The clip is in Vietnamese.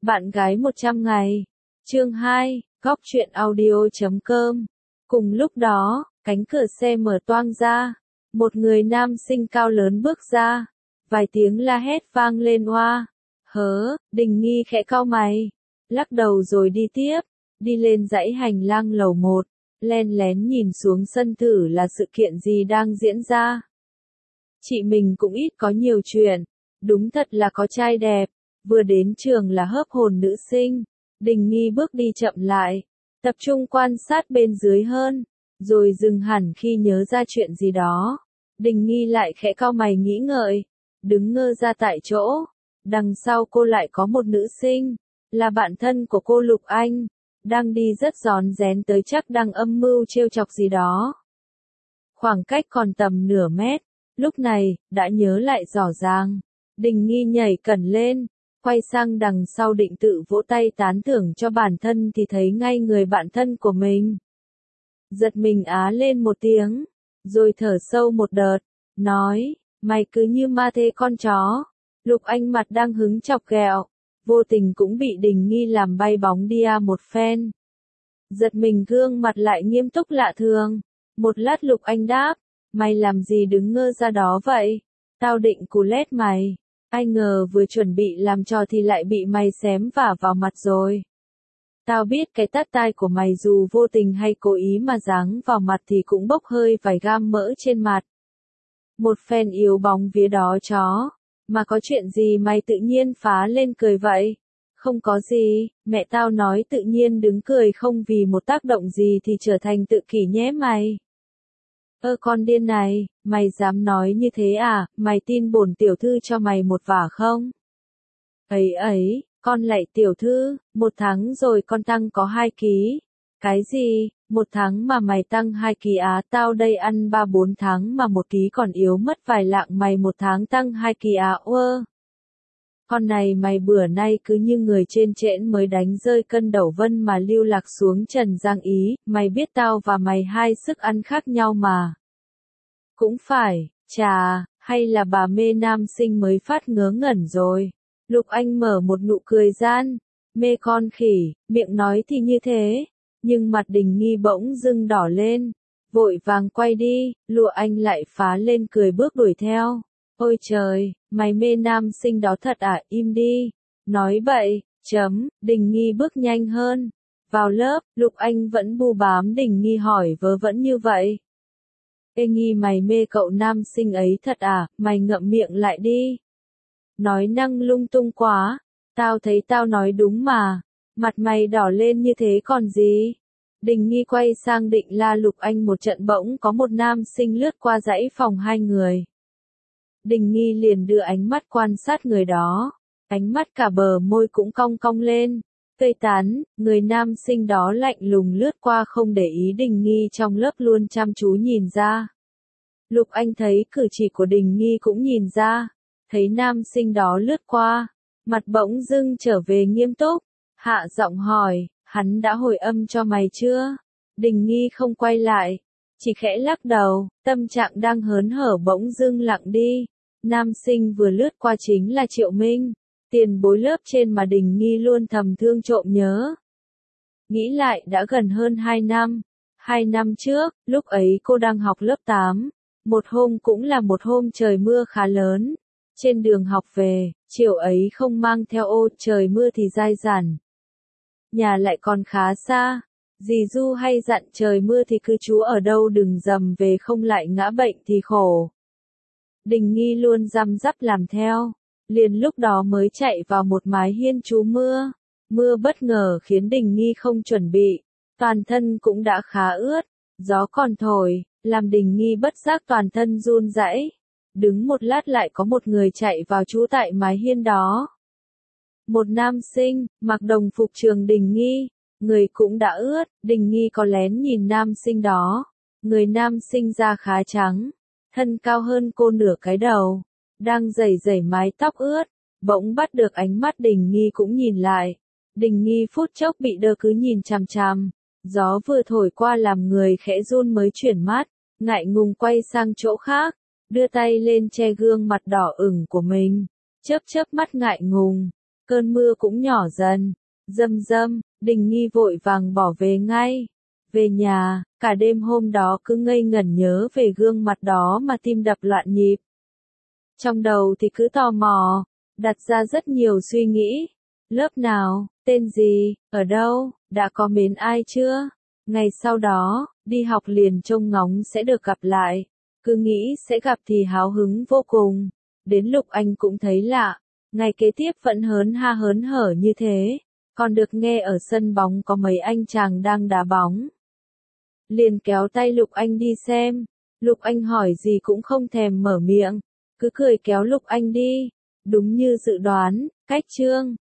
Bạn gái 100 ngày. Chương 2, góc truyện audio.com. Cùng lúc đó, cánh cửa xe mở toang ra. Một người nam sinh cao lớn bước ra. Vài tiếng la hét vang lên oa. Đình Nghi khẽ cau mày. Lắc đầu rồi đi tiếp. Đi lên dãy hành lang lầu 1. Len lén nhìn xuống sân thử là sự kiện gì đang diễn ra. Chị mình cũng ít có nhiều chuyện. Đúng thật là có trai đẹp. Vừa đến trường là hớp hồn nữ sinh. Đình Nghi bước đi chậm lại. Tập trung quan sát bên dưới hơn. Rồi dừng hẳn khi nhớ ra chuyện gì đó. Đình Nghi lại khẽ cau mày nghĩ ngợi. Đứng ngơ ra tại chỗ. Đằng sau cô lại có một nữ sinh. Là bạn thân của cô Lục Anh. Đang đi rất rón rén tới, chắc đang âm mưu trêu chọc gì đó. Khoảng cách còn tầm nửa mét. Lúc này, đã nhớ lại rõ ràng. Đình Nghi nhảy cẩn lên. Quay sang đằng sau định tự vỗ tay tán thưởng cho bản thân thì thấy ngay người bạn thân của mình. Giật mình á lên một tiếng. Rồi thở sâu một đợt. Nói, mày cứ như ma thế con chó. Lục Anh mặt đang hứng chọc ghẹo. Vô tình cũng bị Đình Nghi làm bay bóng đi một phen. Giật mình gương mặt lại nghiêm túc lạ thường. Một lát Lục Anh đáp. Mày làm gì đứng ngơ ra đó vậy? Tao định cú lét mày. Ai ngờ vừa chuẩn bị làm trò thì lại bị mày xém vả vào mặt rồi. Tao biết cái tát tai của mày dù vô tình hay cố ý mà giáng vào mặt thì cũng bốc hơi vài gam mỡ trên mặt. Một phen yếu bóng vía đó chó. Mà có chuyện gì mày tự nhiên phá lên cười vậy? Không có gì, mẹ tao nói tự nhiên đứng cười không vì một tác động gì thì trở thành tự kỷ nhé mày. Con điên này, mày dám nói như thế à, mày tin bổn tiểu thư cho mày một vả không? Ấy, con lạy tiểu thư, 1 tháng rồi con tăng có 2 ký. Cái gì, 1 tháng mà mày tăng 2 ký á, tao đây ăn 3-4 tháng mà 1 ký còn yếu mất vài lạng, mày 1 tháng tăng 2 ký á, Con này mày bữa nay cứ như người trên trễn mới đánh rơi cân Đẩu Vân mà lưu lạc xuống trần gian ý, mày biết tao và mày hai sức ăn khác nhau mà. Cũng phải, chà, hay là bà mê nam sinh mới phát ngớ ngẩn rồi. Lục Anh mở một nụ cười gian, mê con khỉ, miệng nói thì như thế, nhưng mặt Đình Nghi bỗng dưng đỏ lên, vội vàng quay đi, Lục Anh lại phá lên cười bước đuổi theo. Ôi trời, mày mê nam sinh đó thật à, im đi. Nói bậy, Đình Nghi bước nhanh hơn. Vào lớp, Lục Anh vẫn bu bám Đình Nghi hỏi vớ vẩn như vậy. Ê Nghi, mày mê cậu nam sinh ấy thật à, mày ngậm miệng lại đi. Nói năng lung tung quá, tao thấy tao nói đúng mà. Mặt mày đỏ lên như thế còn gì. Đình Nghi quay sang định la Lục Anh một trận, bỗng có một nam sinh lướt qua dãy phòng hai người. Đình Nghi liền đưa ánh mắt quan sát người đó, ánh mắt cả bờ môi cũng cong cong lên, tươi tắn, người nam sinh đó lạnh lùng lướt qua không để ý Đình Nghi trong lớp luôn chăm chú nhìn ra. Lục Anh thấy cử chỉ của Đình Nghi cũng nhìn ra, thấy nam sinh đó lướt qua, mặt bỗng dưng trở về nghiêm túc, hạ giọng hỏi, hắn đã hồi âm cho mày chưa? Đình Nghi không quay lại, chỉ khẽ lắc đầu, tâm trạng đang hớn hở bỗng dưng lặng đi. Nam sinh vừa lướt qua chính là Triệu Minh, tiền bối lớp trên mà Đình Nghi luôn thầm thương trộm nhớ. Nghĩ lại đã gần hơn 2 năm. 2 năm trước, lúc ấy cô đang học lớp 8. Một hôm cũng là một hôm trời mưa khá lớn. Trên đường học về, chiều ấy không mang theo ô, trời mưa thì dai dẳng. Nhà lại còn khá xa. Dì Du hay dặn trời mưa thì cứ trú ở đâu đừng dầm về không lại ngã bệnh thì khổ. Đình Nghi luôn răm rắp làm theo, liền lúc đó mới chạy vào một mái hiên trú mưa. Mưa bất ngờ khiến Đình Nghi không chuẩn bị, toàn thân cũng đã khá ướt, gió còn thổi, làm Đình Nghi bất giác toàn thân run rẩy. Đứng một lát lại có một người chạy vào trú tại mái hiên đó. Một nam sinh, mặc đồng phục trường Đình Nghi, người cũng đã ướt, Đình Nghi có lén nhìn nam sinh đó. Người nam sinh da khá trắng, thân cao hơn cô nửa cái đầu, đang rẩy rẩy mái tóc ướt, bỗng bắt được ánh mắt Đình Nghi cũng nhìn lại. Đình Nghi phút chốc bị đơ cứ nhìn chằm chằm, gió vừa thổi qua làm người khẽ run mới chuyển mắt, ngại ngùng quay sang chỗ khác, đưa tay lên che gương mặt đỏ ửng của mình, chớp chớp mắt ngại ngùng, cơn mưa cũng nhỏ dần. Dâm dâm, Đình Nghi vội vàng bỏ về ngay. Về nhà, cả đêm hôm đó cứ ngây ngẩn nhớ về gương mặt đó mà tim đập loạn nhịp. Trong đầu thì cứ tò mò, đặt ra rất nhiều suy nghĩ. Lớp nào, tên gì, ở đâu, đã có mến ai chưa? Ngày sau đó, đi học liền trông ngóng sẽ được gặp lại. Cứ nghĩ sẽ gặp thì háo hứng vô cùng. Đến Lục Anh cũng thấy lạ. Ngày kế tiếp vẫn hớn ha hớn hở như thế. Còn được nghe ở sân bóng có mấy anh chàng đang đá bóng. Liền kéo tay Lục Anh đi xem. Lục Anh hỏi gì cũng không thèm mở miệng. Cứ cười kéo Lục Anh đi. Đúng như dự đoán, cách chương